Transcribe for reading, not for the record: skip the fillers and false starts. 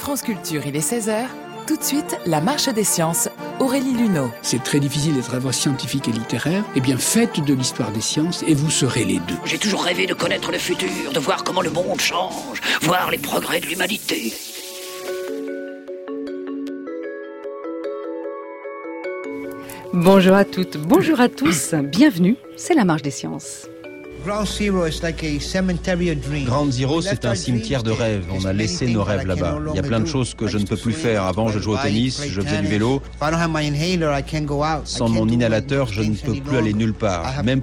France Culture, il est 16h. Tout de suite, la marche des sciences. Aurélie Luneau. C'est très difficile d'être à la fois scientifique et littéraire. Eh bien, faites de l'histoire des sciences et vous serez les deux. J'ai toujours rêvé de connaître le futur, de voir comment le monde change, voir les progrès de l'humanité. Bonjour à toutes, bonjour à tous, bienvenue, c'est la marche des sciences. Ground Zero, c'est un cimetière de rêves. On a laissé nos rêves là-bas. Il y a plein de choses que je ne peux plus faire. Avant, je jouais au tennis, je faisais du vélo. Sans mon inhalateur, je ne peux plus aller nulle part. Même